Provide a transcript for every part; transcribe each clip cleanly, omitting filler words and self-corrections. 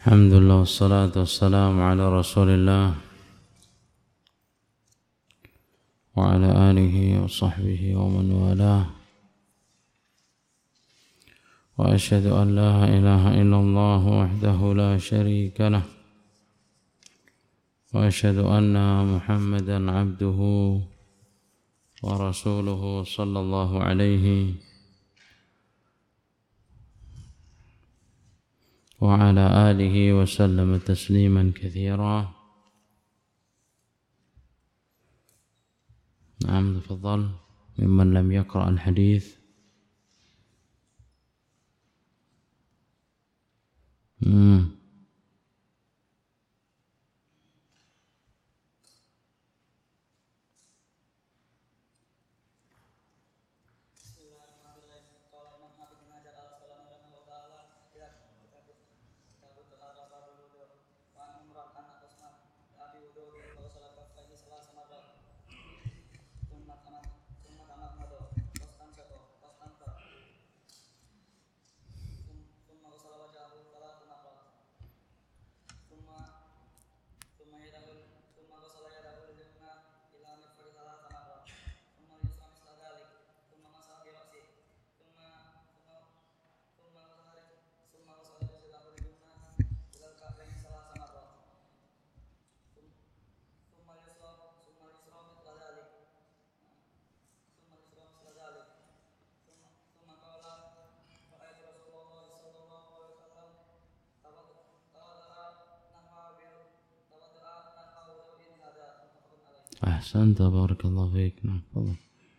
الحمد لله والصلاة والسلام على رسول الله وعلى آله وصحبه ومن والاه وأشهد أن لا إله إلا الله وحده لا شريك له وأشهد أن محمدا عبده ورسوله صلى الله عليه وعلى آله وسلم تسليما كثيرا. نعم تفضل ممن لم يقرأ الحديث. أحسنت بارك الله فيك. نعم تفضل.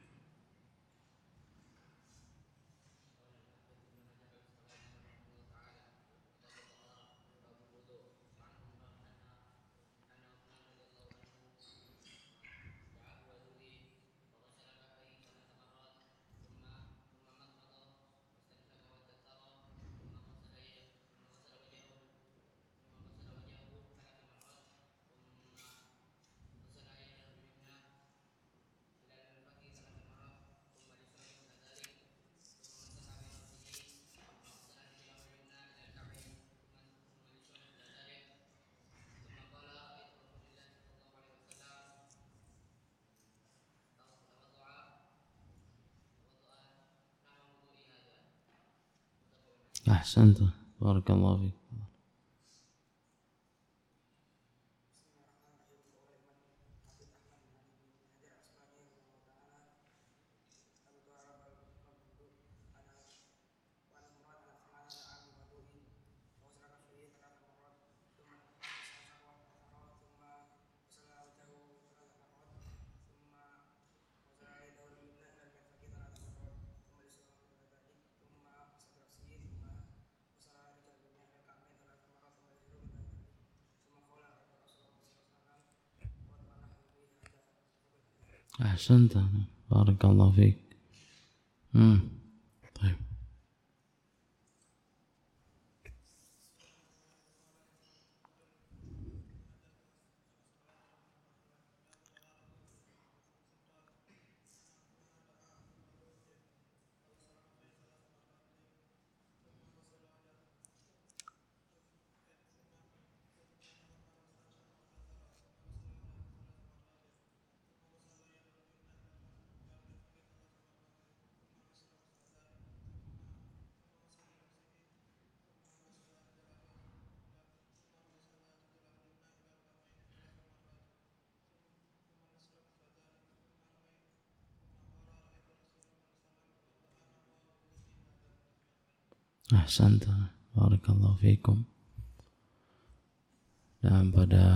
أحسنت بارك الله فيك. أحسنت بارك الله فيك. طيب. Ahsanta barakallahu fikum. Dan pada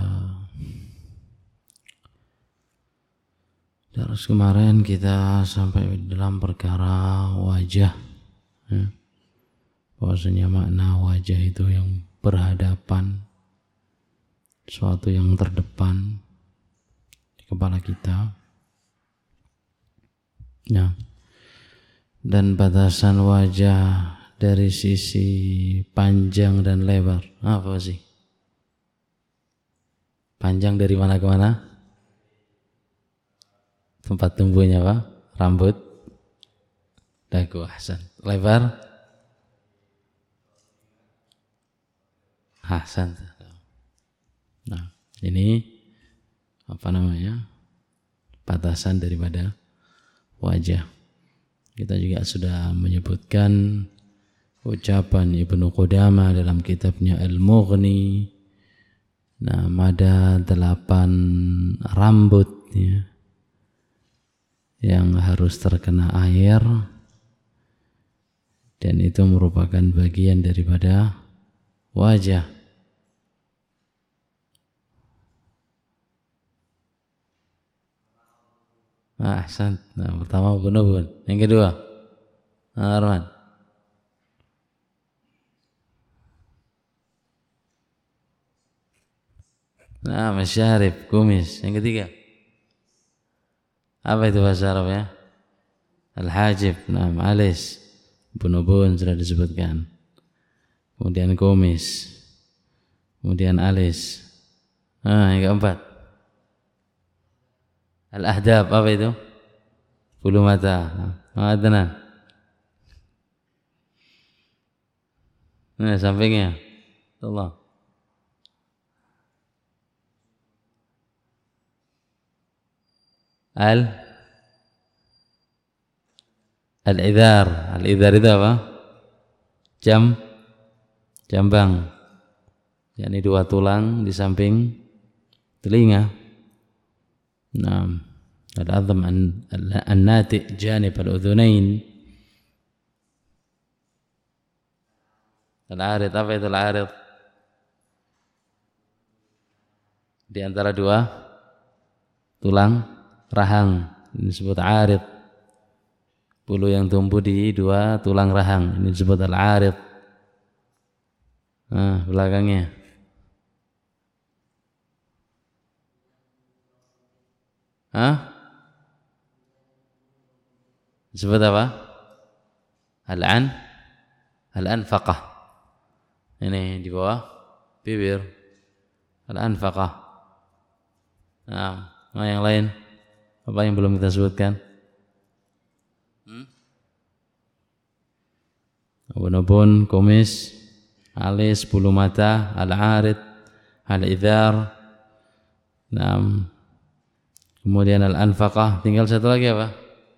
daras kemarin kita sampai dalam perkara wajah, bahwasanya makna wajah itu yang berhadapan, suatu yang terdepan di kepala kita. Nah, dan batasan wajah dari sisi panjang dan lebar apa sih? Panjang dari mana ke mana? Tempat tumbuhnya apa? Rambut, dagu. Ahsan. Lebar? Hasan. Nah, ini batasan daripada wajah. Kita juga sudah menyebutkan ucapan Ibnu Qudamah dalam kitabnya Al-Mughni. Nah, ada 8 rambut ya, yang harus terkena air, dan itu merupakan bagian daripada wajah. Ahsan. Nah, pertama bunubun. Yang kedua, Arman. Nah, masyarib, kumis. Yang ketiga, apa itu bahasa Arab ya? Al-hajib. Nah, alis. Bunubun sudah disebutkan. Kemudian kumis. Kemudian alis. Nah, yang keempat, al-ahdab. Apa itu? Bulu mata. Adnan. Nah, sampingnya. Allah. Al-idhar. Al-idhar itu apa? Jambang. yakni 2 tulang di samping telinga. Nah, al-azam an-nati' janib al-udhunain. Al-arid, apa itu al-arid? Di antara 2 tulang rahang, ini disebut arid. Bulu yang tumbuh di 2 tulang rahang, ini disebut al-arid. Nah, belakangnya disebut apa? Al-anfaqah. Ini di bawah bibir, al-anfaqah. Nah, yang lain apa yang belum kita sebutkan? Ubun-ubun, kumis, alis, bulu mata, al-arid, al-idhar. Nah, kemudian al-anfaqah. Tinggal satu lagi apa?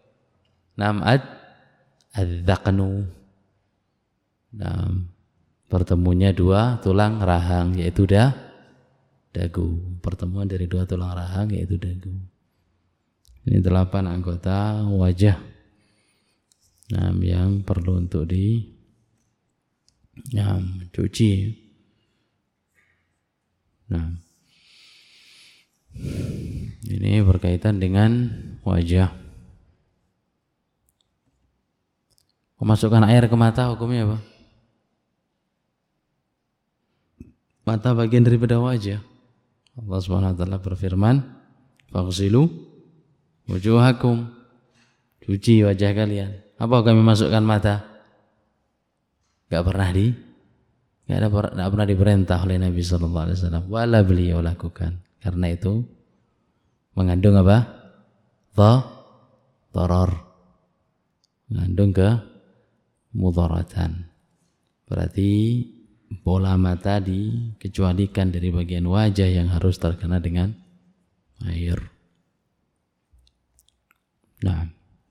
Ad-dhaqnu. Nah, pertemunya 2 tulang rahang, yaitu dagu. Pertemuan dari 2 tulang rahang, yaitu dagu. Ini 8 anggota wajah, nah, yang perlu untuk cuci. Nah, ini berkaitan dengan wajah. Memasukkan air ke mata hukumnya apa? Mata bagian daripada wajah. Allah Subhanahu wa taala berfirman, "Faghsilu wujuhakum." Cuci wajah kalian. Apa kami masukkan mata? Enggak pernah diperintah oleh Nabi sallallahu alaihi wasallam. Wala beliau lakukan. Karena itu mengandung apa? Dharar. Mengandung mudaratan. Berarti bola mata dikecualikan dari bagian wajah yang harus terkena dengan air. Nah,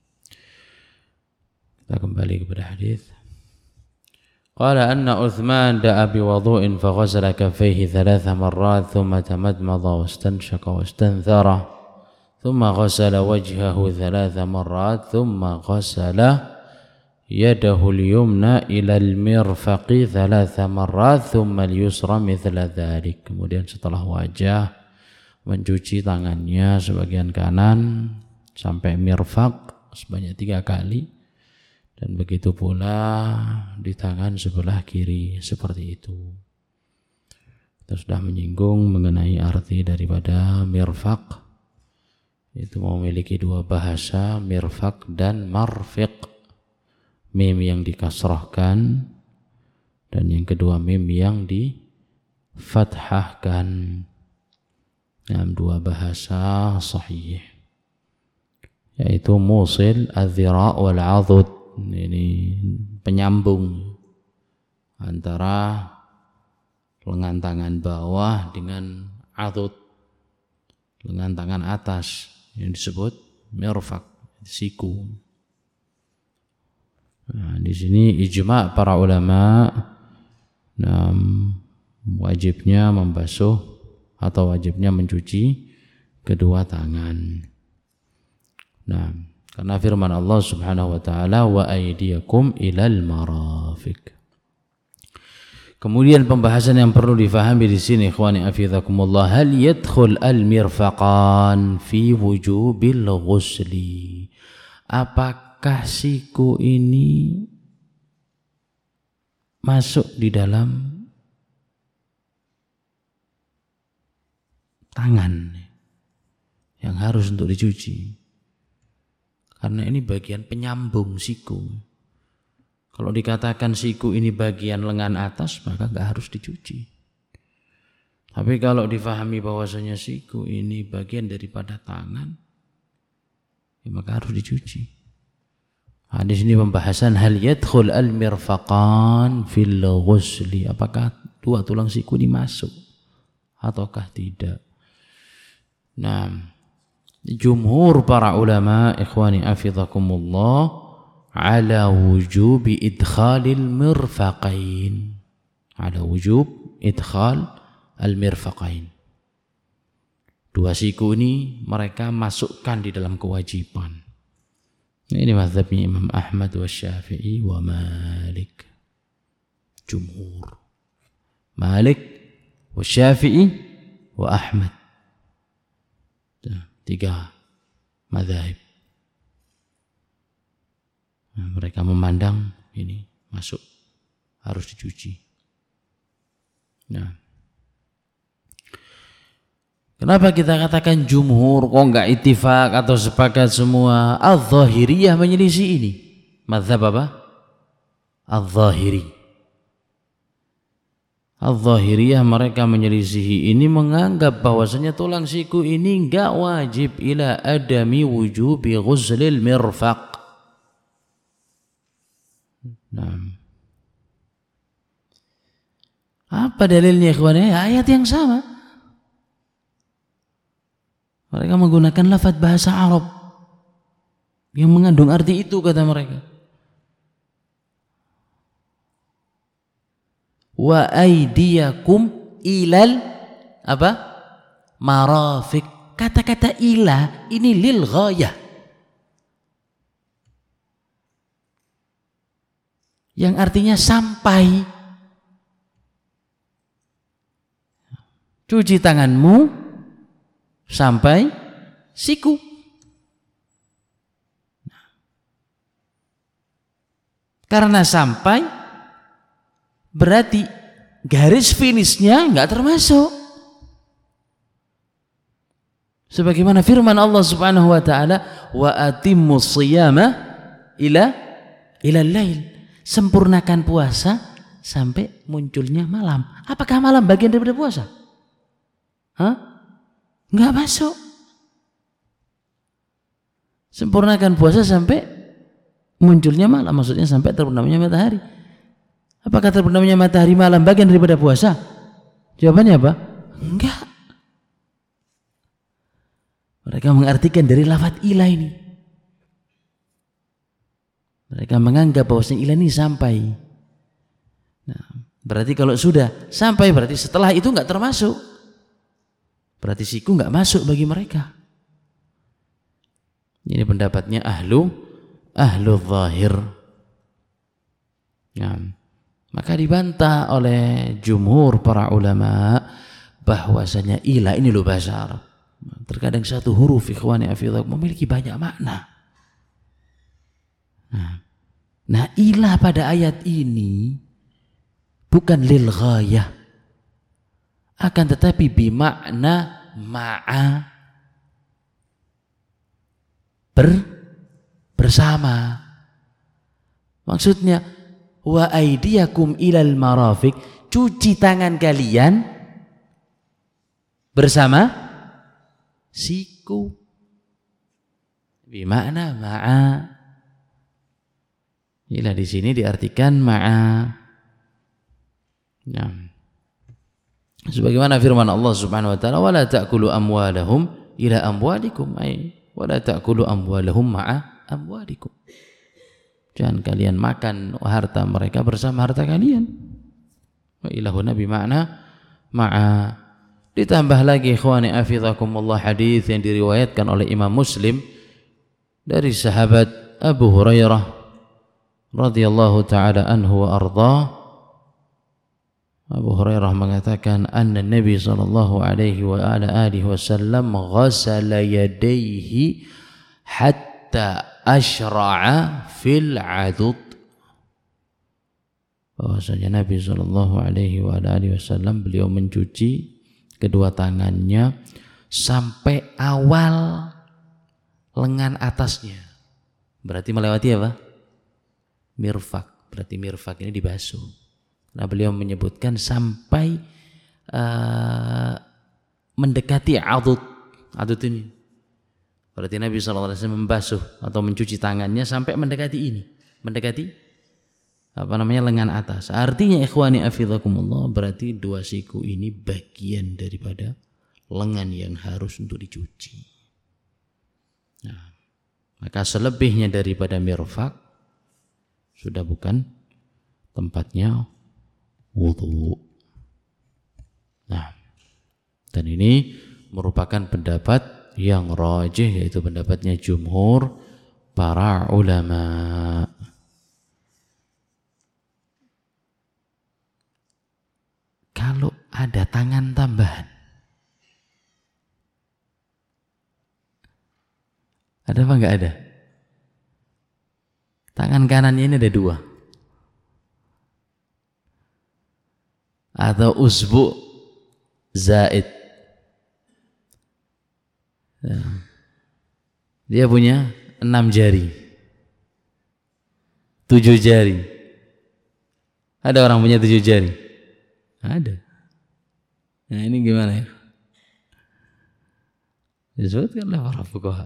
kita kembali kepada hadis. Qala anna Uthman da'a bi wudu'in fa ghasala kaffayhi 3 marrat thumma tamadmada wastanshaqa wastanthara thumma ghasala wajhahu 3 marrat thumma ghasala yadahu al-yumna ila al-mirfaqi 3 marrat thumma al-yusra mithla dhalik. Kemudian setelah wajah mencuci tangannya sebagian kanan sampai mirfaq sebanyak 3 kali, dan begitu pula di tangan sebelah kiri seperti itu. Kita sudah menyinggung mengenai arti daripada mirfaq. Itu memiliki 2 bahasa, mirfaq dan marfiq. Mim yang dikasrahkan dan yang kedua mim yang difathahkan. Dalam 2 bahasa sahih, yaitu musil adh-dhira' wal 'adud. Ini penyambung antara lengan tangan bawah dengan adud, lengan tangan atas yang disebut mirfaq, siku. Nah, di sini ijma' para ulama, wajibnya membasuh atau wajibnya mencuci kedua tangan. Nah, karena firman Allah Subhanahu wa taala wa aydiyakum ilal marafiq. Kemudian pembahasan yang perlu difahami di sini ikhwani afizakumullah, hal yadkhul al-mirfaqan fi wujubil ghusli. Apakah siku ini masuk di dalam tangan yang harus untuk dicuci? Karena ini bagian penyambung siku. Kalau dikatakan siku ini bagian lengan atas, maka nggak harus dicuci. Tapi kalau difahami bahwasanya siku ini bagian daripada tangan, ya maka harus dicuci. Nah, di sini pembahasan hal yadkhul al-mirfaqan fil ghusli. Apakah dua tulang siku ini masuk ataukah tidak? Nah, jumhur para ulama ikhwani afizakumullah ala wujubi idkhalil mirfaqain, ala wujub idkhal al mirfaqain. Dua siku ini mereka masukkan di dalam kewajiban. Ini mazhabnya Imam Ahmad wa Syafi'i wa Malik. Jumhur Malik wa Syafi'i wa Ahmad. Tiga mazhab. Nah, mereka memandang ini masuk, harus dicuci. Nah, kenapa kita katakan jumhur, kok enggak ittifaq atau sepakat semua? Al-Zahiriyah menyelisih ini. Mazhab apa? Al-Zahiri. Al-Zahiriyah mereka menyelisihi ini, menganggap bahwasanya tulang siku ini enggak wajib ila adami wujubi ghuslil mirfaq. Nah, apa dalilnya ikhwannya? Ayat yang sama. Mereka menggunakan lafaz bahasa Arab yang mengandung arti itu, kata mereka. Wa aydiyakum ilal apa? Marafiq. Kata-kata ila ini lil ghayah, yang artinya sampai. Cuci tanganmu sampai siku. Karena sampai berarti garis finishnya enggak termasuk. Sebagaimana firman Allah Subhanahu wa taala, wa atimmus shiyama ila lail. Sempurnakan puasa sampai munculnya malam. Apakah malam bagian daripada puasa? Enggak masuk. Sempurnakan puasa sampai munculnya malam, maksudnya sampai terbenamnya matahari. Apakah terbenamnya matahari malam bagian daripada puasa? Jawabannya apa? Enggak. Mereka mengartikan dari lafaz ila ini. Mereka menganggap bahwasanya ila ini sampai. Nah, berarti kalau sudah sampai berarti setelah itu enggak termasuk. Berarti siku enggak masuk bagi mereka. Ini pendapatnya ahlu zahir. Ya. Maka dibantah oleh jumhur para ulama bahwasanya ila ini loh bahasa Arab. Terkadang satu huruf ikhwani afidhak memiliki banyak makna. Nah, ila pada ayat ini bukan lil ghayah, akan tetapi bimakna ma'a, bersama. Maksudnya wa aydiyakum ilal marafiq, cuci tangan kalian bersama siku. Bimakna ma'a. Ila di sini diartikan ma'a. Nah. Sebagaimana firman Allah Subhanahu wa taala, "Wala ta'kulu amwalahum ila amwalikum," ay wala ta'kulu amwalahum ma'a amwalikum. Jangan kalian makan harta mereka bersama harta kalian. Wa ilahuna bima'na ma'a. Ditambah lagi ikhwani afizakumullah hadis yang diriwayatkan oleh Imam Muslim dari sahabat Abu Hurairah radhiyallahu taala anhu wa ardhah. Abu Hurairah mengatakan anna Nabi sallallahu alaihi wa ala alihi wasallam ghasala yadayhi hatta asyra'a fil 'adud. Bahwasanya Nabi sallallahu alaihi wa ala alihi wasallam beliau mencuci kedua tangannya sampai awal lengan atasnya. Berarti melewati apa? Mirfak. Berarti mirfak ini dibasuh. Nah, beliau menyebutkan sampai mendekati adud. Adud ini berarti Nabi SAW membasuh atau mencuci tangannya sampai mendekati ini, mendekati lengan atas. Artinya ikhwani afizakumullah, berarti dua siku ini bagian daripada lengan yang harus untuk dicuci. Nah, maka selebihnya daripada mirfak sudah bukan tempatnya wudu. Nah, dan ini merupakan pendapat yang rajih, yaitu pendapatnya jumhur para ulama. Kalau ada tangan tambahan, ada apa enggak ada? Tangan kanannya ini ada dua, atau usbu zaid. Nah, dia punya 6 jari, 7 jari. Ada orang punya 7 jari? Ada. Nah, ini gimana ya? Disebutkan oleh para fuqaha.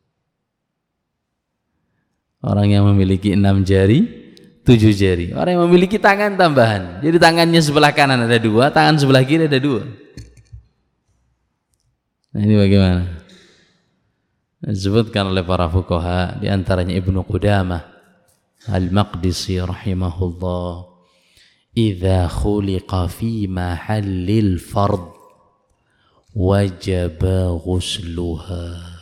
Orang yang memiliki 6 jari, 7 jari. Orang yang memiliki tangan tambahan. Jadi tangannya sebelah kanan ada 2, tangan sebelah kiri ada 2. Nah, ini bagaimana? Disebutkan oleh para fuqaha, di antaranya Ibnu Qudamah Al-Maqdisi rahimahullah, "Idza khuliqa fi mahallil fard wajaba ghusluha."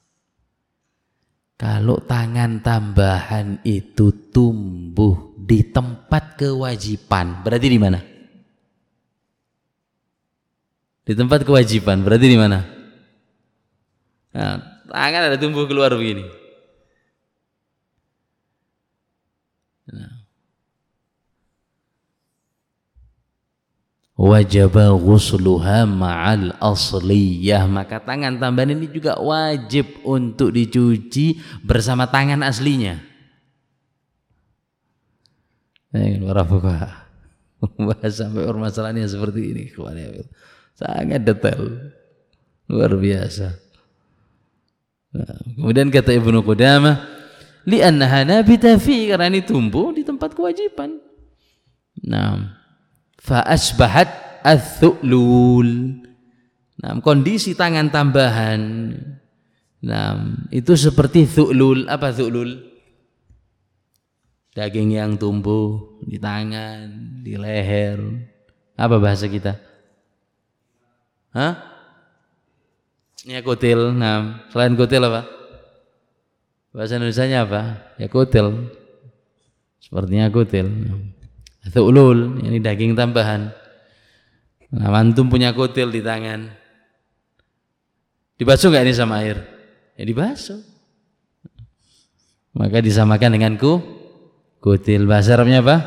Kalau tangan tambahan itu tumbuh di tempat kewajiban, berarti di mana? Di tempat kewajiban, berarti di mana? Nah, tangan ada tumbuh keluar begini. Nah. Wajaba ghusluha ma'al asliyah, maka tangan tambahan ini juga wajib untuk dicuci bersama tangan aslinya. Para fuqaha bahas sampai permasalahannya seperti ini, sangat detail, luar biasa. Nah, kemudian kata Ibnu Qudamah, li'annaha nabita fi, karena ini tumbuh di tempat kewajiban. Nah, fa asbahat ats-tsu'lul. Nah, kondisi tangan tambahan, nah, itu seperti tsu'lul. Apa tsu'lul? Daging yang tumbuh di tangan, di leher. Apa bahasa kita? Hah? Ya kutil. Nah, selain kutil apa? Bahasa Indonesianya apa? Ya kutil. Sepertinya kutil. Tsu'lul, ini daging tambahan. Nah, antum punya kutil di tangan. Dibasuh enggak ini sama air? Ya dibasuh. Maka disamakan dengan kutil. Bahasa Arabnya apa?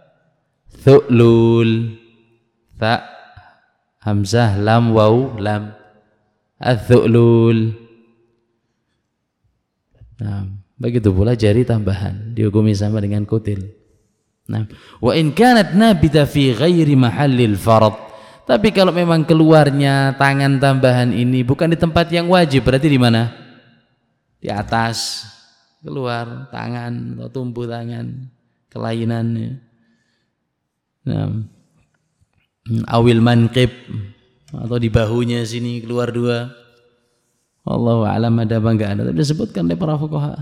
Tsu'lul. Ta, hamzah, lam, waw, lam. Ats-tsu'lul. Nah, begitu pula jari tambahan dihukumi sama dengan kutil. Nah, wa in kanat nabita fi ghairi mahallil fard. Tapi kalau memang keluarnya tangan tambahan ini bukan di tempat yang wajib, berarti di mana? Di atas keluar tangan atau tumbuh tangan kelainannya. Nah, awil manqib, atau di bahunya sini keluar dua. Wallahu a'lam ada apa enggak ada, tapi disebutkan oleh para fuqaha.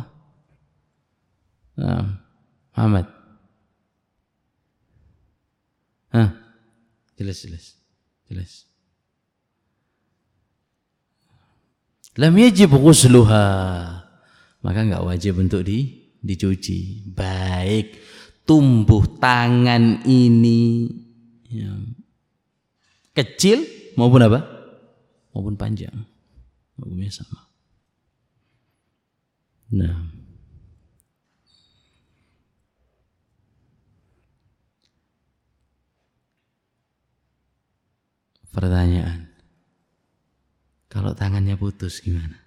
Nah, Muhammad. Jelas. Lam yajib ghusluha, maka enggak wajib untuk dicuci. Baik tumbuh tangan ini ya, kecil maupun apa? Maupun panjang. Hukumnya sama. Nah. Pertanyaan. Kalau tangannya putus gimana?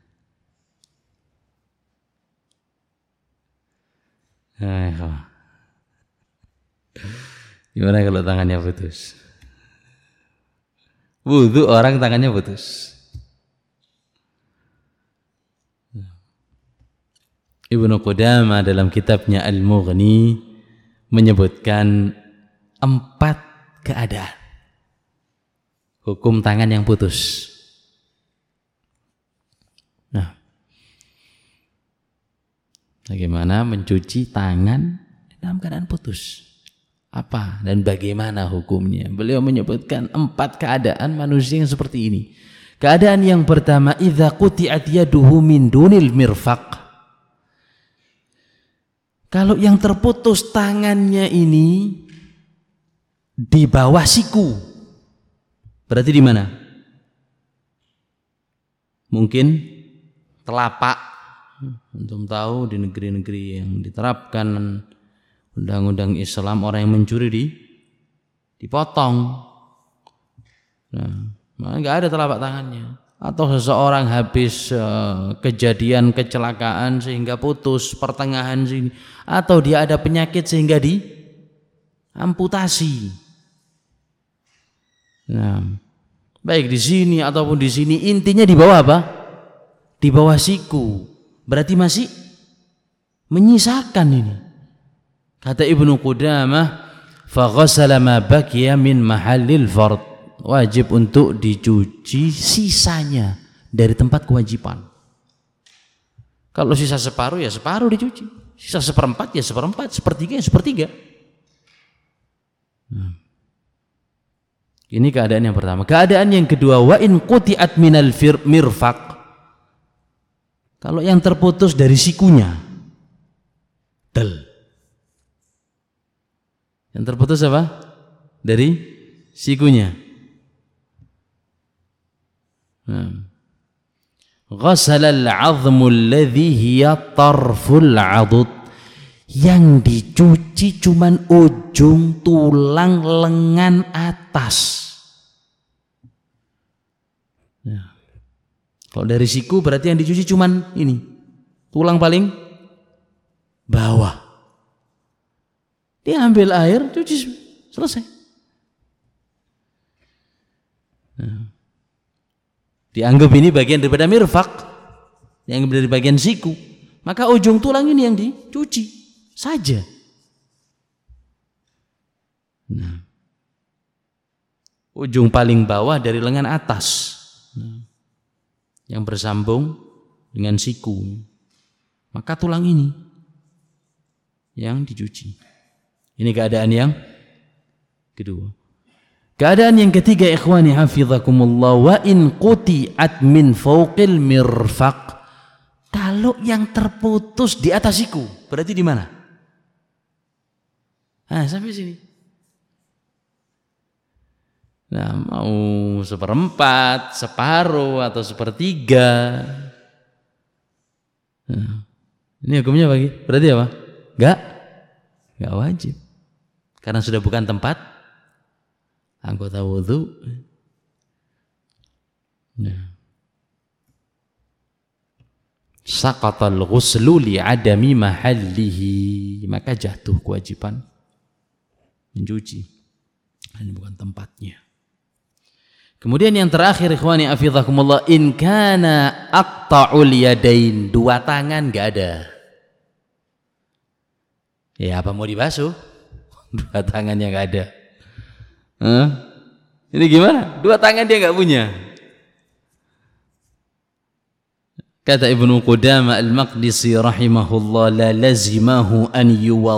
Gimana kalau tangannya putus? Wudu orang tangannya putus. Ibnu Qudamah dalam kitabnya Al-Mughni menyebutkan 4 keadaan hukum tangan yang putus. Nah, bagaimana mencuci tangan dalam keadaan putus? Apa dan bagaimana hukumnya? Beliau menyebutkan 4 keadaan manusia yang seperti ini. Keadaan yang pertama, idza quti'at yaduhu min dunil mirfaq. Kalau yang terputus tangannya ini di bawah siku, berarti di mana? Mungkin telapak. Antum tahu di negeri-negeri yang diterapkan undang-undang Islam, orang yang mencuri dipotong. Nah, nggak ada telapak tangannya. Atau seseorang habis kejadian kecelakaan sehingga putus pertengahan sini, atau dia ada penyakit sehingga diamputasi. Nah, baik di sini ataupun di sini, intinya di bawah apa? Di bawah siku. Berarti masih menyisakan ini. Kata Ibnu Qudamah, fa ghassala ma baqiya min mahallil fard. Wajib untuk dicuci sisanya dari tempat kewajiban. Kalau sisa separuh ya separuh dicuci, sisa seperempat ya seperempat, sepertiga ya sepertiga. Ini keadaan yang pertama. Keadaan yang kedua, wa in quti'at minal mirfaq. Kalau yang terputus dari sikunya, yang terputus apa? Dari sikunya. Ghasala al-'azmu alladhi hiya tarful 'adud. Yang dicuci cuman ujung tulang lengan atas. Nah, kalau dari siku berarti yang dicuci cuman ini, tulang paling bawah. Dia ambil air, cuci, selesai. Nah, dianggap ini bagian daripada mirfaq, yang dari bagian siku, maka ujung tulang ini yang dicuci saja. Nah, ujung paling bawah dari lengan atas, yang bersambung dengan siku, maka tulang ini yang dicuci. Ini keadaan yang kedua. Keadaan yang ketiga, ikhwani hafizakumullah, wa in quti'at min fawqil mirfaq. Kalau yang terputus di atas siku, berarti di mana? Sampai sini. Nah, mau seperempat, separuh, atau sepertiga. Nah, ini hukumnya berarti apa? Enggak wajib. Karena sudah bukan tempat anggota wudu. Saqatal ghuslu li'adami mahallihi, maka jatuh kewajiban mencuci, ini bukan tempatnya. Kemudian yang terakhir, ikhwani hafizakumullah, in kana aqta'ul yadain, 2 tangan enggak ada. Ya apa mau dibasuh? 2 tangannya enggak ada. Ini gimana? Dua tangan dia nggak punya. Kata Ibnu Qudamah Al-Maqdisi rahimahullah, la lazimahu an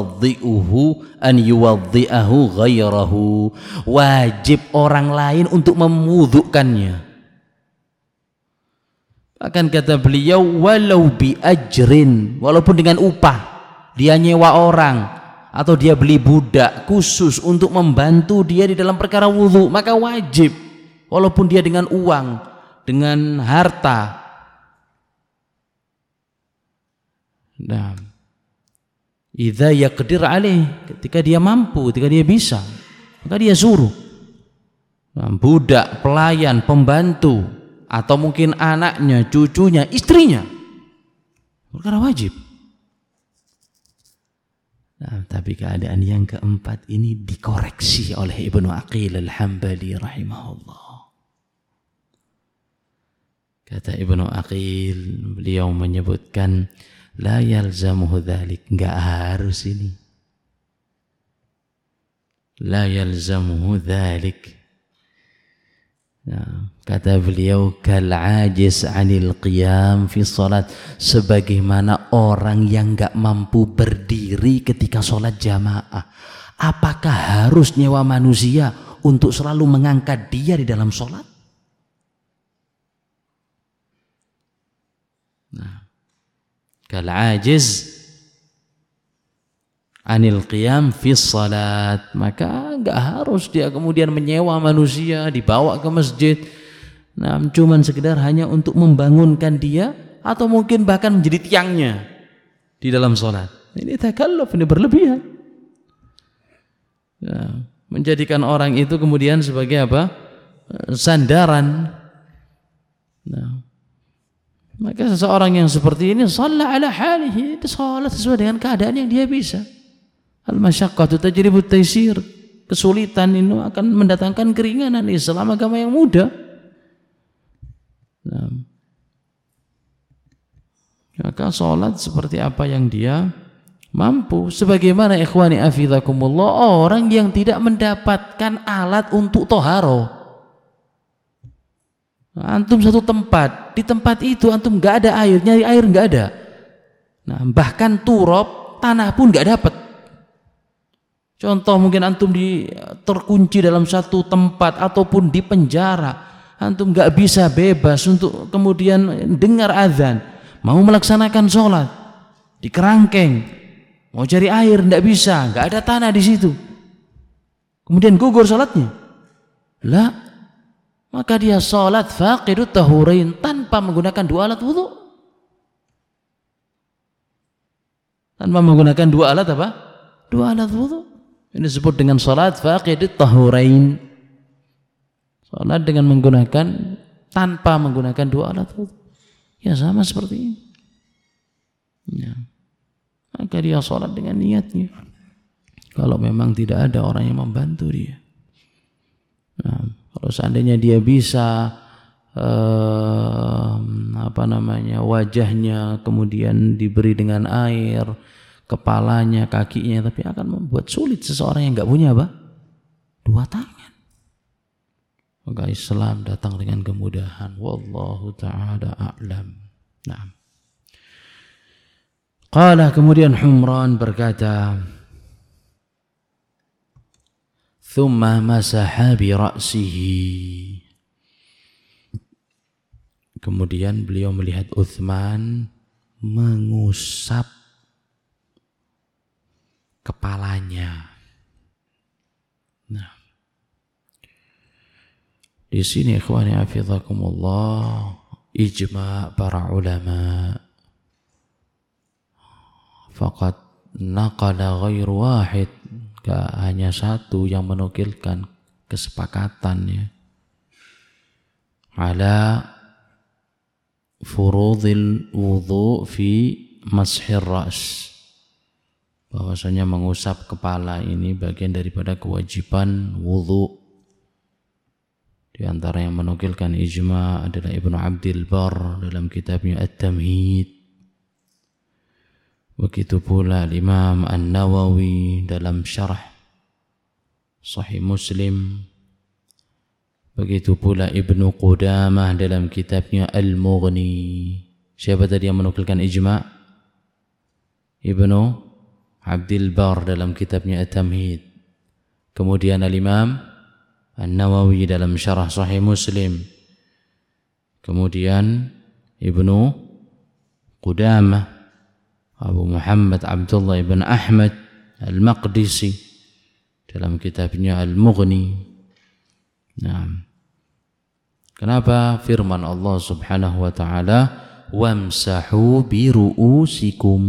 yuwaddi'ahu ghairahu. Wajib orang lain untuk memwudukkannya. Bahkan kata beliau, walau bi ajrin, walaupun dengan upah, dia nyewa orang atau dia beli budak khusus untuk membantu dia di dalam perkara wudhu, maka wajib, walaupun dia dengan uang, dengan harta. Nah, idza yaqdir alaih, ketika dia mampu, ketika dia bisa, maka dia suruh. Nah, budak, pelayan, pembantu, atau mungkin anaknya, cucunya, istrinya, perkara wajib. Nah, tapi keadaan yang keempat ini dikoreksi oleh Ibnu Aqil Al-Hambali rahimahullah. Kata Ibnu Aqil, beliau menyebutkan, la yalzamuhu dzalik, enggak harus ini. La yalzamuhu dzalik. Nah, kata beliau, kal ajiz 'anil qiyam fi shalat, sebagaimana orang yang enggak mampu berdiri ketika sholat jamaah. Apakah harus nyewa manusia untuk selalu mengangkat dia di dalam sholat? Nah, kal ajiz 'anil qiyam fi shalat, maka enggak harus dia kemudian menyewa manusia dibawa ke masjid. Nah, cuman sekedar hanya untuk membangunkan dia atau mungkin bahkan menjadi tiangnya di dalam sholat. Ini takalluf, ini berlebihan. Nah, menjadikan orang itu kemudian sebagai apa? Sandaran. Nah, maka seseorang yang seperti ini shalla ala halihi, salat sesuai dengan keadaan yang dia bisa. Al-masyaqqatu tajribut taysir, kesulitan itu akan mendatangkan keringanan. Islam agama yang mudah. Nah, maka salat seperti apa yang dia mampu. Sebagaimana ikhwani afizakumullah, orang yang tidak mendapatkan alat untuk toharo. Antum satu tempat, di tempat itu antum nggak ada air, nyari air nggak ada. Nah, bahkan turab, tanah pun nggak dapat. Contoh mungkin antum terkunci dalam satu tempat ataupun di penjara, antum nggak bisa bebas untuk kemudian dengar azan, mau melaksanakan sholat di kerangkeng, mau cari air nggak bisa, nggak ada tanah di situ. Kemudian gugur sholatnya, lah. Maka dia sholat faqidut tahurain tanpa menggunakan dua alat wudu. Tanpa menggunakan dua alat apa? Dua alat wudu. Ini disebut dengan sholat faqidut tahurain. Sholat dengan menggunakan, tanpa menggunakan dua alat wudu. Ya sama seperti ini. Ya. Maka dia sholat dengan niatnya. Kalau memang tidak ada orang yang membantu dia. Nah, kalau seandainya dia bisa wajahnya kemudian diberi dengan air, kepalanya, kakinya, tapi akan membuat sulit seseorang yang nggak punya apa? Dua tangan. Maka Islam datang dengan kemudahan. Wallahu ta'ala a'lam. Nah. Qala, kemudian Humran berkata, thumma masaha bi ra'sihi. Kemudian beliau melihat Utsman mengusap kepalanya. Nah, di sini ikhwani hafizakumullah, ijma' para ulama. Faqad naqala ghairu wahid, gak hanya satu yang menukilkan kesepakatannya ala furudil wudhu fi mashir ras, bahwasanya mengusap kepala ini bagian daripada kewajiban wudhu. Di antara yang menukilkan ijma adalah Ibnu Abdil Bar dalam kitabnya At-Tamhid. Begitu pula Imam An-Nawawi dalam syarah Sahih Muslim Begitu pula Ibnu Qudamah dalam kitabnya Al-Mughni. Siapa tadi yang menukilkan ijma'? Ibnu Abdul Bar dalam kitabnya At-Tamhid. Kemudian Al-Imam An-Nawawi dalam Syarah Sahih Muslim. Kemudian Ibnu Qudamah, Abu Muhammad Abdullah ibn Ahmad Al-Maqdisi dalam kitabnya Al-Mughni. Nah, kenapa firman Allah Subhanahu wa taala wamsahu bi ru'usikum?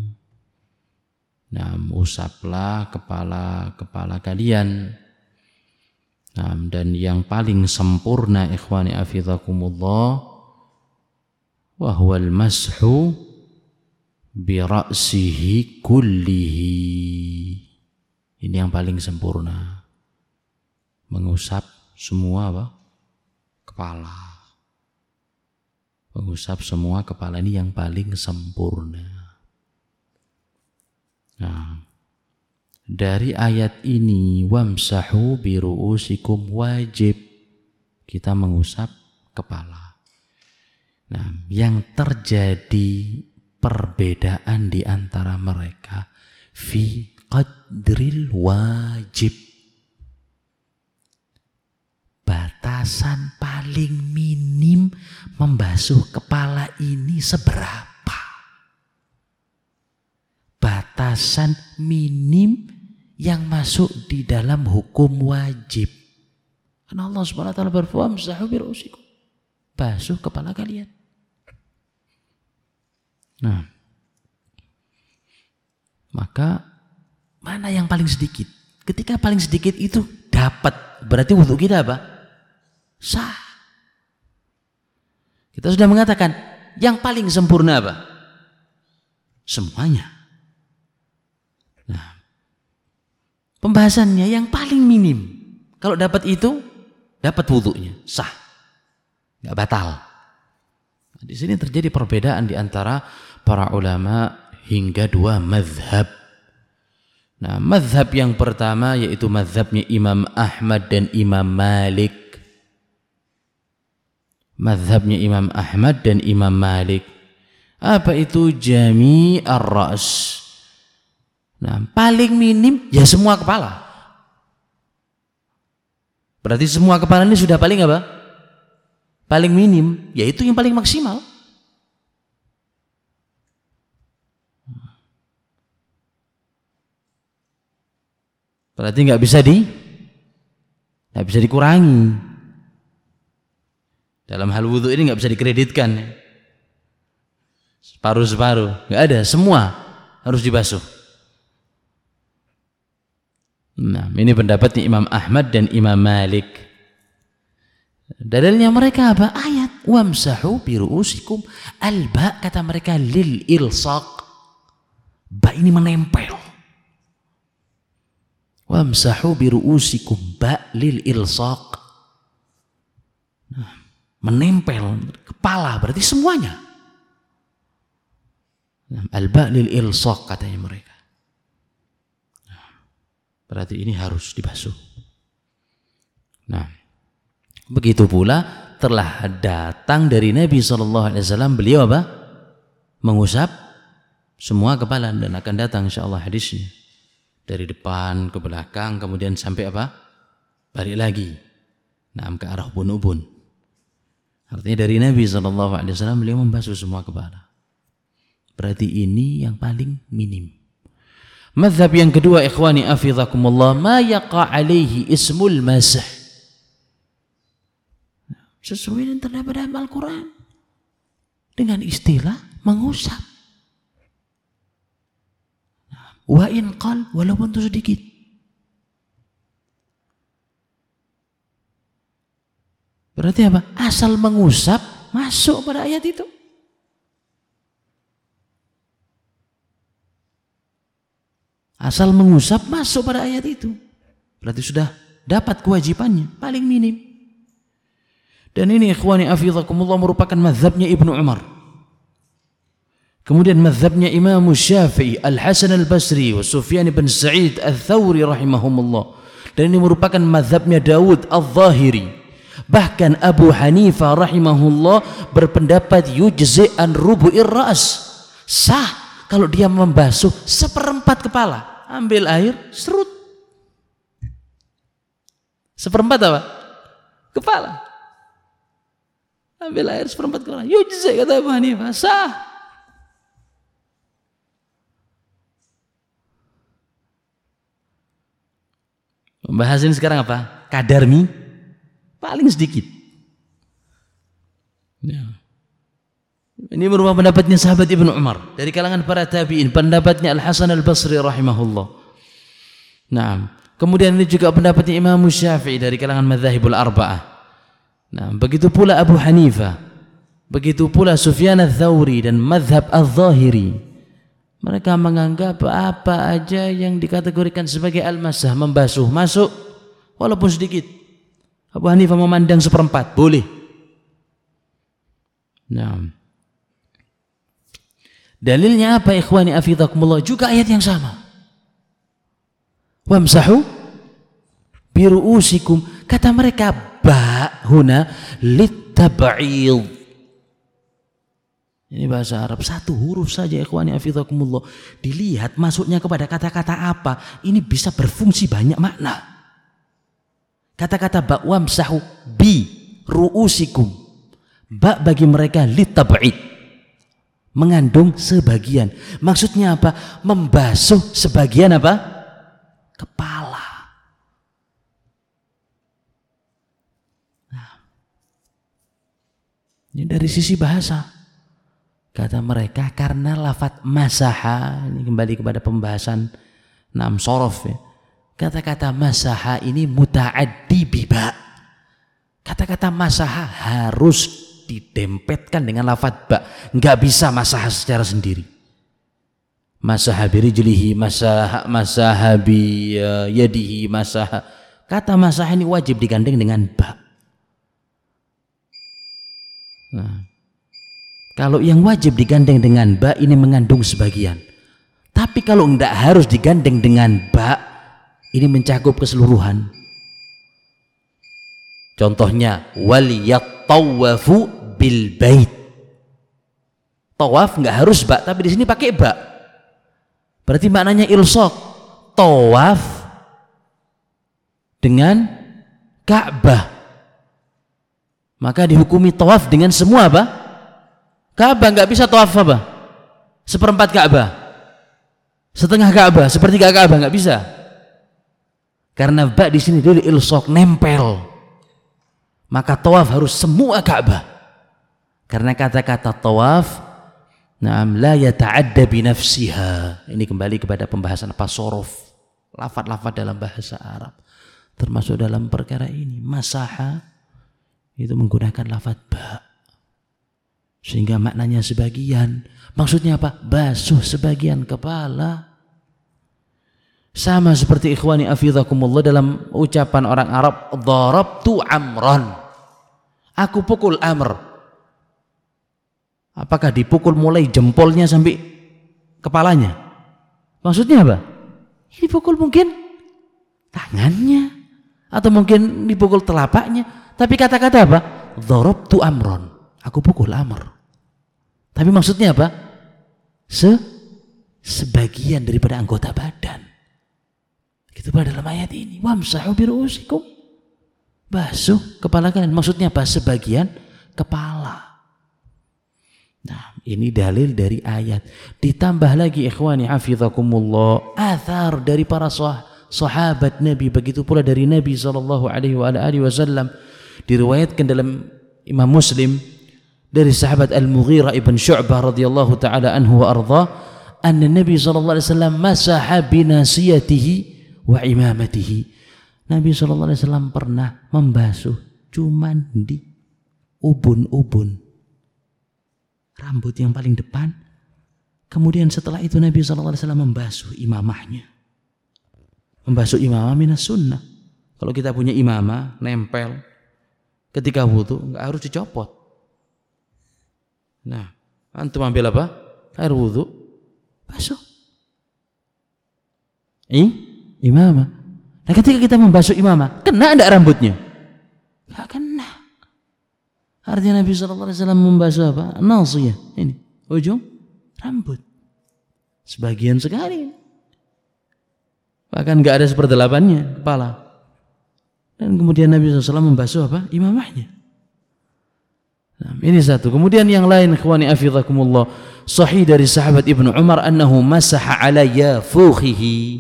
Nah, usaplah kepala kalian. Nah, dan yang paling sempurna ikhwani afizakumullah wa huwal mashu bi ra'sihi kullihi. Ini yang paling sempurna. Mengusap semua kepala. Mengusap semua kepala ini yang paling sempurna. Nah, dari ayat ini wamsahu bi ru'usikum, wajib kita mengusap kepala. Nah, yang terjadi perbedaan di antara mereka fi qadril wajib. Batasan paling minim membasuh kepala ini seberapa? Batasan minim yang masuk di dalam hukum wajib. Karena Allah Subhanahu wa taala berfirman, "Wamsahu bi ru'usikum." Basuh kepala kalian. Nah, maka mana yang paling sedikit? Ketika paling sedikit itu dapat, berarti wudu kita apa? Sah. Kita sudah mengatakan yang paling sempurna apa? Semuanya. Nah, pembahasannya yang paling minim. Kalau dapat itu, dapat wudunya, sah, nggak batal. Nah, di sini terjadi perbedaan di antara para ulama hingga dua mazhab. Nah, mazhab yang pertama yaitu mazhabnya Imam Ahmad dan Imam Malik. Mazhabnya Imam Ahmad dan Imam Malik. Apa itu jami' ar-ra's? Nah, paling minim ya semua kepala. Berarti semua kepala ini sudah paling apa? Paling minim, yaitu yang paling maksimal. Berarti nggak bisa dikurangi. Dalam hal wudhu ini nggak bisa dikreditkan. Separuh-separuh, nggak ada, semua harus dibasuh. Nah, ini pendapatnya Imam Ahmad dan Imam Malik. Dalilnya mereka apa? Ayat wamsahu bi ru'usikum. Al-ba kata mereka lil ilsaq. Ba ini menempel. Wamsahu bi ru'usikum, ba lil ilsaq. Nah, menempel kepala berarti semuanya. Al-ba lil ilsaq katanya mereka. Berarti ini harus dibasuh. Nah, begitu pula telah datang dari Nabi SAW, beliau apa? Mengusap semua kepala, dan akan datang insyaallah hadisnya. Dari depan ke belakang, kemudian sampai apa? Balik lagi. Nah, ke arah ubun-ubun. Artinya dari Nabi SAW beliau membasuh semua kepala. Berarti ini yang paling minim. Mazhab yang kedua ikhwani afizakumullah, ma yaqa alaihi ismul masih. Sesuai yang terdapat dalam Al-Quran dengan istilah mengusap. Wa in qal, walaupun itu sedikit. Berarti apa? Asal mengusap masuk pada ayat itu. Asal mengusap masuk pada ayat itu. Berarti sudah dapat kewajibannya paling minim. Dan ini ikhwani afizakumullah merupakan mazhabnya Ibnu Umar. Kemudian mazhabnya Imam Syafi'i, Al-Hasan Al-Basri, wa Sufyan bin Sa'id Al-Thawri rahimahumullah. Dan ini merupakan mazhabnya Dawud Al-Zahiri. Bahkan Abu Hanifah rahimahullah berpendapat yujzi an rubu'ir ras. Sah kalau dia membasuh 1/4 kepala. Ambil air, serut. 1/4 apa? Kepala. Ambil air 1/4 kepala. Yujzi kata Abu Hanifah, sah. Membahas ini sekarang apa? Kadar mie paling sedikit. Ya. Ini merupakan pendapatnya sahabat Ibnu Umar dari kalangan para tabi'in, pendapatnya Al Hasan Al Basri rahimahullah. Nah, kemudian ini juga pendapatnya Imam Syafi'i dari kalangan madzhabul arba'ah. Nah, begitu pula Abu Hanifah, begitu pula Sufyan ats-Tsauri dan mazhab Az-Zahiri. Mereka menganggap apa aja yang dikategorikan sebagai al-masah, membasuh, masuk walaupun sedikit. Abu Hanifah memandang 1/4, boleh. Nah, dalilnya apa ikhwani afidakumullah? Juga ayat yang sama. Wamsahu biru'usikum. Kata mereka ba huna litab'id. Ini bahasa Arab, satu huruf saja ikhwani afidakumullah. Dilihat masuknya kepada kata-kata apa, ini bisa berfungsi banyak makna. Kata-kata ba wamsahu bi ru'usikum. Ba bagi mereka litab'id, mengandung sebagian. Maksudnya apa? Membasuh sebagian apa? Kepala. Nah, ini dari sisi bahasa. Kata mereka karena lafadz masaha, ini kembali kepada pembahasan nam sorof ya. Kata-kata masaha ini muta'addi biba. Kata-kata masaha harus didempetkan dengan lafadz ba. Enggak bisa masaha secara sendiri. Masaha birijlihi, masaha bi yadihi, masaha. Kata masaha ini wajib digandeng dengan ba. Nah, kalau yang wajib digandeng dengan ba ini mengandung sebagian. Tapi kalau tidak harus digandeng dengan ba, ini mencakup keseluruhan. Contohnya waliyattawafu bil bait. Tawaf nggak harus ba, tapi di sini pakai ba. Berarti maknanya ilsaq. Tawaf dengan Ka'bah. Maka dihukumi tawaf dengan semua apa? Ka'bah. Nggak bisa tawaf apa? 1/4 Ka'bah, setengah Ka'bah, sepertiga Ka'bah, nggak bisa. Karena ba di sini dulu ilsaq, nempel. Maka tawaf harus semua Ka'bah. Karena kata-kata tawaf, na'am la yata'adda bi nafsiha. Ini kembali kepada pembahasan pasorof, lafaz-lafaz dalam bahasa Arab. Termasuk dalam perkara ini, masaha itu menggunakan lafaz ba. Sehingga maknanya sebagian. Maksudnya apa? Basuh sebagian kepala. Sama seperti ikhwani afidakumullah dalam ucapan orang Arab, darabtu amran. Aku pukul Amr. Apakah dipukul mulai jempolnya sampai kepalanya? Maksudnya apa? Ini dipukul mungkin tangannya, atau mungkin dipukul telapaknya. Tapi kata-kata apa? Darabtu amran. Aku pukul Amr. Tapi maksudnya apa? Sebagian daripada anggota badan. Itu pada dalam ayat ini. Wamsahu biru'usikum. Basuh kepala kalian. Maksudnya apa? Sebagian kepala. Nah, ini dalil dari ayat. Ditambah lagi ikhwani hafizakumullah, athar dari para sahabat Nabi, begitu pula dari Nabi SAW. Diriwayatkan dalam Imam Muslim dari sahabat Al-Mughirah ibn Syu'bah radhiyallahu taala anhu wa ardha, anna Nabi sallallahu alaihi wasallam masaha binasiyatihi wa imamatihi. Nabi sallallahu alaihi wasallam pernah membasuh cuman di ubun-ubun, rambut yang paling depan. Kemudian setelah itu Nabi sallallahu alaihi wasallam membasuh imamahnya. Membasuh imamah minas sunnah. Kalau kita punya imamah nempel ketika wudu, enggak harus dicopot. Nah, antum ambil apa? Air wudu, basuh. Imamah. Nah, ketika kita membasuh imamah, kena enggak rambutnya? Enggak kena. Artinya Nabi SAW membasuh apa? Nasiyah, ini ujung rambut. Sebagian sekali. Bahkan nggak ada seperdelapannya kepala. Dan kemudian Nabi SAW membasuh apa? Imamahnya. Nah, ini satu. Kemudian yang lain, ikhwani afidhakumullah, sahih dari sahabat Ibnu Umar annahu masaha ala yafukhihi.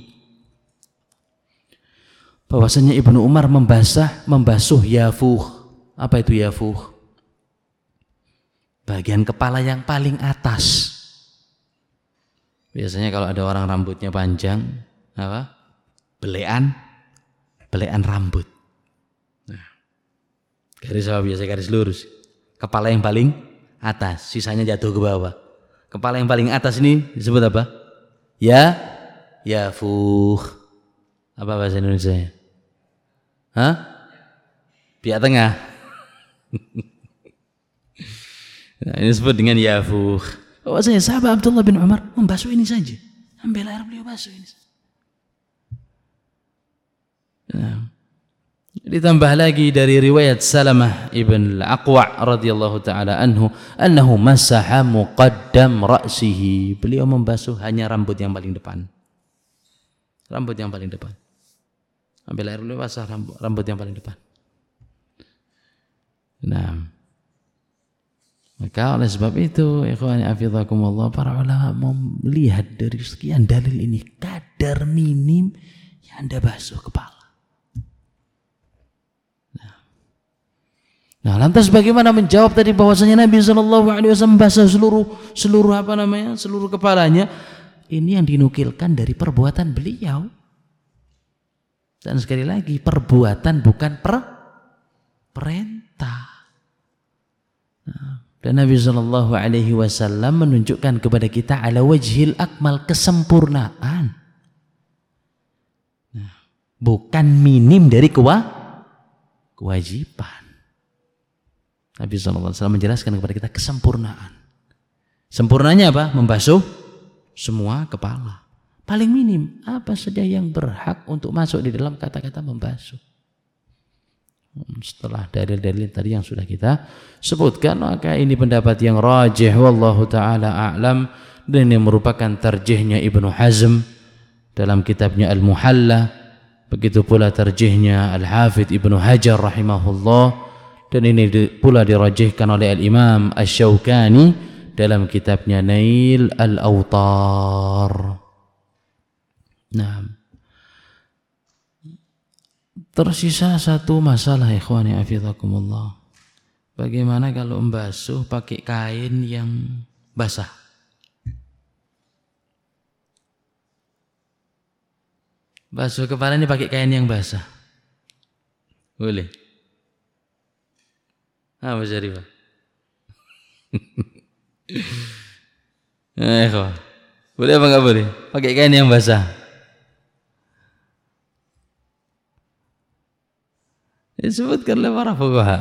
Bahwasanya Ibnu Umar membasuh yafukh. Apa itu yafukh? Bagian kepala yang paling atas. Biasanya kalau ada orang rambutnya panjang, apa? Belean rambut. Nah, garis apa biasa? Garis lurus. Kepala yang paling atas, sisanya jatuh ke bawah. Kepala yang paling atas ini disebut apa? Yafukh. Apa bahasa Indonesia? Pihak tengah. Nah, ini disebut dengan yafukh. Bahwasanya sahabat Abdullah bin Umar membasuh ini saja. Ambil air beliau basuh ini. Nah, ditambah lagi dari riwayat Salamah ibn al-Aqwa' radhiyallahu taala anhu, annahu masaha muqaddam ra'sihi. Beliau membasuh hanya rambut yang paling depan. Rambut yang paling depan. Ambil air beliau basah rambut yang paling depan. Nah, maka oleh sebab itu, ikhwani afidhakumullah, para ulama melihat dari sekian dalil ini kadar minim yang Anda basuh kepala. Nah, lantas bagaimana menjawab tadi bahwasanya Nabi SAW membasuh seluruh kepalanya? Ini yang dinukilkan dari perbuatan beliau. Dan sekali lagi, perbuatan bukan perintah. Nah, dan Nabi SAW menunjukkan kepada kita ala wajhil akmal, kesempurnaan. Nah, bukan minim dari kewajiban. Nabi SAW menjelaskan kepada kita kesempurnaan. Sempurnanya apa? Membasuh semua kepala. Paling minim, apa saja yang berhak untuk masuk di dalam kata-kata membasuh. Setelah dalil-dalil tadi yang sudah kita sebutkan, maka ini pendapat yang rajih wallahu ta'ala a'lam, dan ini merupakan tarjihnya Ibnu Hazm dalam kitabnya Al-Muhalla, begitu pula tarjihnya Al-Hafidh Ibnu Hajar rahimahullah, dan ini pula dirajihkan oleh Al-Imam Asy-Syaukani dalam kitabnya Nail Al-Awtar. Nah, tersisa satu masalah, ikhwani afidhakumullah. Bagaimana kalau membasuh pakai kain yang basah? Basuh kepala ini pakai kain yang basah, boleh? Apa jadi Pak? Boleh apa enggak boleh? Pakai kain yang basah. Disebutkan oleh para fuqaha.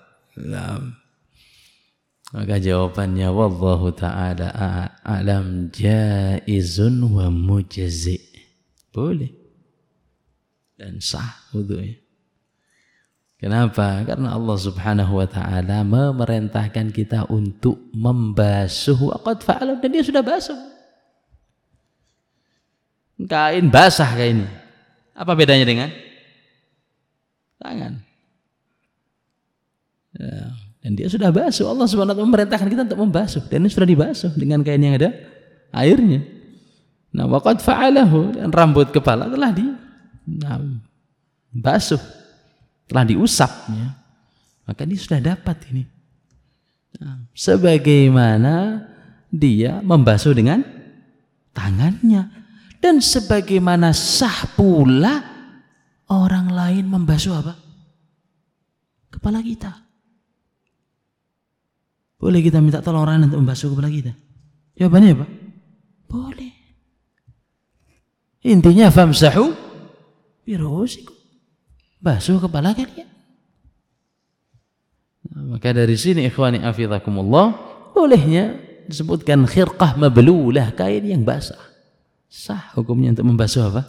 Maka jawabannya wallahu ta'ala a'lam jaizun wa mujzi. Boleh dan sah wudu'nya. Kenapa? Karena Allah Subhanahu wa ta'ala memerintahkan kita untuk membasuh, waqad fa'ala, dan dia sudah basuh. Kain basah kain ini. Apa bedanya dengan tangan? Ya, dan dia sudah basuh. Allah Subhanahu wa ta'ala memerintahkan kita untuk membasuh, dan ini sudah dibasuh dengan kain yang ada airnya. Nah, waqad fa'alahu, dan rambut kepala telah basuh, telah diusapnya, maka dia sudah dapat ini. Nah, sebagaimana dia membasuh dengan tangannya, dan sebagaimana sah pula orang lain membasuh apa? Kepala kita. Boleh kita minta tolong orang lain untuk membasuh kepala kita? Jawabannya apa? Boleh. Intinya famsahu biru'usikum, basuh kepala kalian. Nah, maka dari sini ikhwani afidhakumullah, bolehnya disebutkan khirqah mablulah, kain yang basah. Sah hukumnya untuk membasuh apa?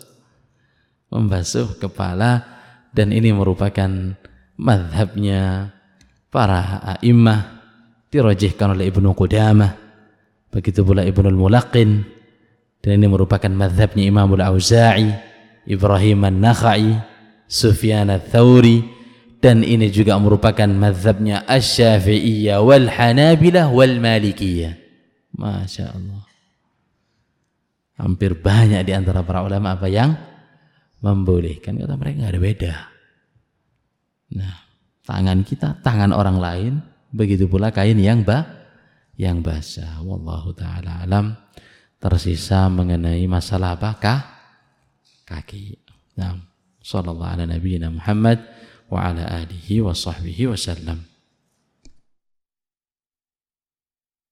Membasuh kepala, dan ini merupakan mazhabnya para a'immah, dirajihkan oleh Ibnu Qudamah, begitu pula Ibnul Mulaqin, dan ini merupakan mazhabnya Imam Al-Auza'i, Ibrahim An-Nakhai, Sufyan Ats-Tsauri, dan ini juga merupakan mazhabnya Asy-Syafi'iyah wal Hanabilah wal Malikiyah. Masya Allah. Hampir banyak di antara para ulama apa yang membolehkan, kata mereka nggak ada beda. Nah, tangan kita, tangan orang lain, begitu pula kain yang basah. Wallahu taala alam. Tersisa mengenai masalah apakah kaki. Nah, sallallahu ala nabiyyina Muhammad wa ala alihi wa sahbihi wasallam.